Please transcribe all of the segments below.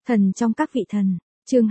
Thần trong các vị thần, chương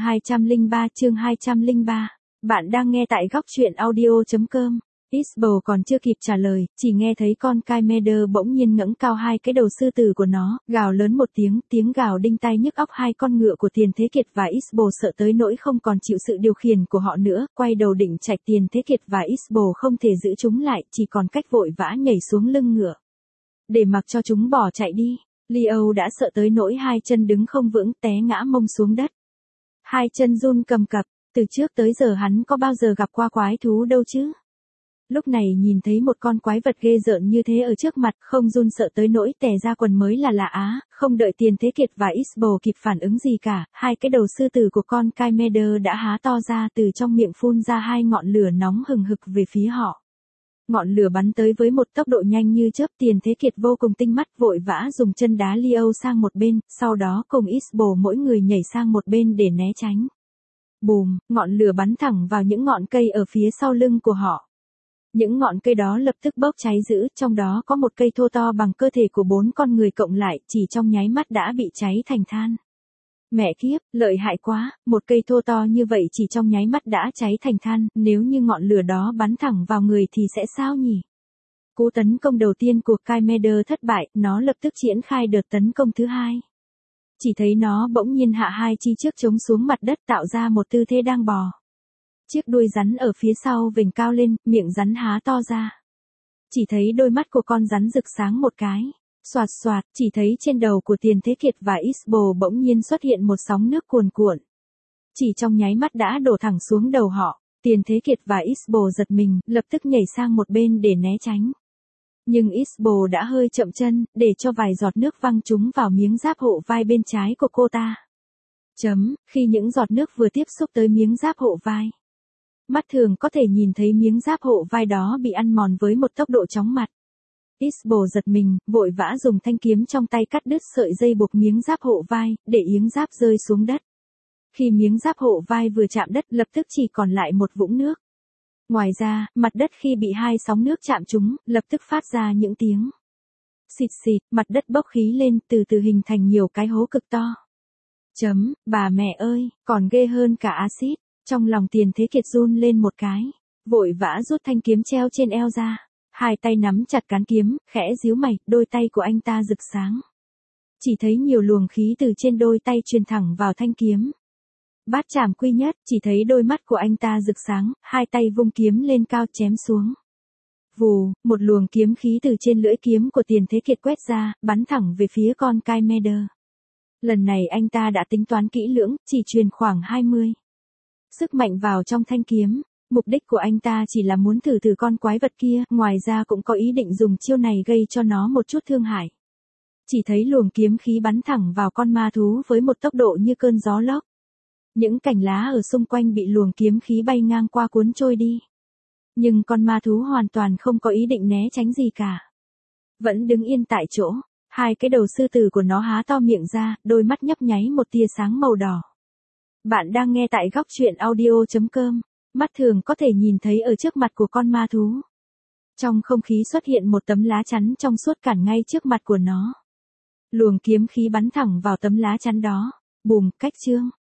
203. Bạn đang nghe tại góc truyện audio.com. Isbell còn chưa kịp trả lời, chỉ nghe thấy con Kymander bỗng nhiên ngẩng cao hai cái đầu sư tử của nó, gào lớn một tiếng, tiếng gào đinh tai nhức óc. Hai con ngựa của Tiền Thế Kiệt và Isbell sợ tới nỗi không còn chịu sự điều khiển của họ nữa, quay đầu định chạy. Tiền Thế Kiệt và Isbell không thể giữ chúng lại, chỉ còn cách vội vã nhảy xuống lưng ngựa để mặc cho chúng bỏ chạy đi. Leo đã sợ tới nỗi hai chân đứng không vững, té ngã mông xuống đất. Hai chân run cầm cập, từ trước tới giờ hắn có bao giờ gặp qua quái thú đâu chứ. Lúc này nhìn thấy một con quái vật ghê rợn như thế ở trước mặt, không run sợ tới nỗi tè ra quần mới là lạ á. Không đợi Tiền Thế Kiệt và Isbell kịp phản ứng gì cả, hai cái đầu sư tử của con Kymander đã há to ra, từ trong miệng phun ra hai ngọn lửa nóng hừng hực về phía họ. Ngọn lửa bắn tới với một tốc độ nhanh như chớp. Tiền Thế Kiệt vô cùng tinh mắt, vội vã dùng chân đá Leo sang một bên, sau đó cùng Isbell mỗi người nhảy sang một bên để né tránh. Bùm, ngọn lửa bắn thẳng vào những ngọn cây ở phía sau lưng của họ. Những ngọn cây đó lập tức bốc cháy dữ, trong đó có một cây thô to bằng cơ thể của 4 con người cộng lại, chỉ trong nháy mắt đã bị cháy thành than. Mẹ kiếp, lợi hại quá, một cây thô to như vậy chỉ trong nháy mắt đã cháy thành than, nếu như ngọn lửa đó bắn thẳng vào người thì sẽ sao nhỉ? Cú tấn công đầu tiên của Kymander thất bại, nó lập tức triển khai đợt tấn công thứ hai. Chỉ thấy nó bỗng nhiên hạ hai chi trước trống xuống mặt đất, tạo ra một tư thế đang bò. Chiếc đuôi rắn ở phía sau vểnh cao lên, miệng rắn há to ra. Chỉ thấy đôi mắt của con rắn rực sáng một cái. Xoạt xoạt, chỉ thấy trên đầu của Tiền Thế Kiệt và Isbell bỗng nhiên xuất hiện một sóng nước cuồn cuộn. Chỉ trong nháy mắt đã đổ thẳng xuống đầu họ. Tiền Thế Kiệt và Isbell giật mình, lập tức nhảy sang một bên để né tránh. Nhưng Isbell đã hơi chậm chân, để cho vài giọt nước văng trúng vào miếng giáp hộ vai bên trái của cô ta. Khi những giọt nước vừa tiếp xúc tới miếng giáp hộ vai, mắt thường có thể nhìn thấy miếng giáp hộ vai đó bị ăn mòn với một tốc độ chóng mặt. Isbell giật mình, vội vã dùng thanh kiếm trong tay cắt đứt sợi dây buộc miếng giáp hộ vai, để miếng giáp rơi xuống đất. Khi miếng giáp hộ vai vừa chạm đất, lập tức chỉ còn lại một vũng nước. Ngoài ra, mặt đất khi bị hai sóng nước chạm trúng, lập tức phát ra những tiếng xịt xịt, mặt đất bốc khí lên, từ từ hình thành nhiều cái hố cực to. Bà mẹ ơi, còn ghê hơn cả axit. Trong lòng Tiền Thế Kiệt run lên một cái, vội vã rút thanh kiếm treo trên eo ra. Hai tay nắm chặt cán kiếm, khẽ díu mày, đôi tay của anh ta rực sáng. Chỉ thấy nhiều luồng khí từ trên đôi tay truyền thẳng vào thanh kiếm. Bát chảm quy nhất, chỉ thấy đôi mắt của anh ta rực sáng, hai tay vung kiếm lên cao chém xuống. Vù, một luồng kiếm khí từ trên lưỡi kiếm của Tiền Thế Kiệt quét ra, bắn thẳng về phía con Kymander. Lần này anh ta đã tính toán kỹ lưỡng, chỉ truyền khoảng 20 sức mạnh vào trong thanh kiếm. Mục đích của anh ta chỉ là muốn thử con quái vật kia, ngoài ra cũng có ý định dùng chiêu này gây cho nó một chút thương hại. Chỉ thấy luồng kiếm khí bắn thẳng vào con ma thú với một tốc độ như cơn gió lốc. Những cành lá ở xung quanh bị luồng kiếm khí bay ngang qua cuốn trôi đi. Nhưng con ma thú hoàn toàn không có ý định né tránh gì cả. Vẫn đứng yên tại chỗ, hai cái đầu sư tử của nó há to miệng ra, đôi mắt nhấp nháy một tia sáng màu đỏ. Bạn đang nghe tại góc truyện audio.com. Mắt thường có thể nhìn thấy ở trước mặt của con ma thú. Trong không khí xuất hiện một tấm lá chắn trong suốt cản ngay trước mặt của nó. Luồng kiếm khí bắn thẳng vào tấm lá chắn đó. Bùm, cách chương.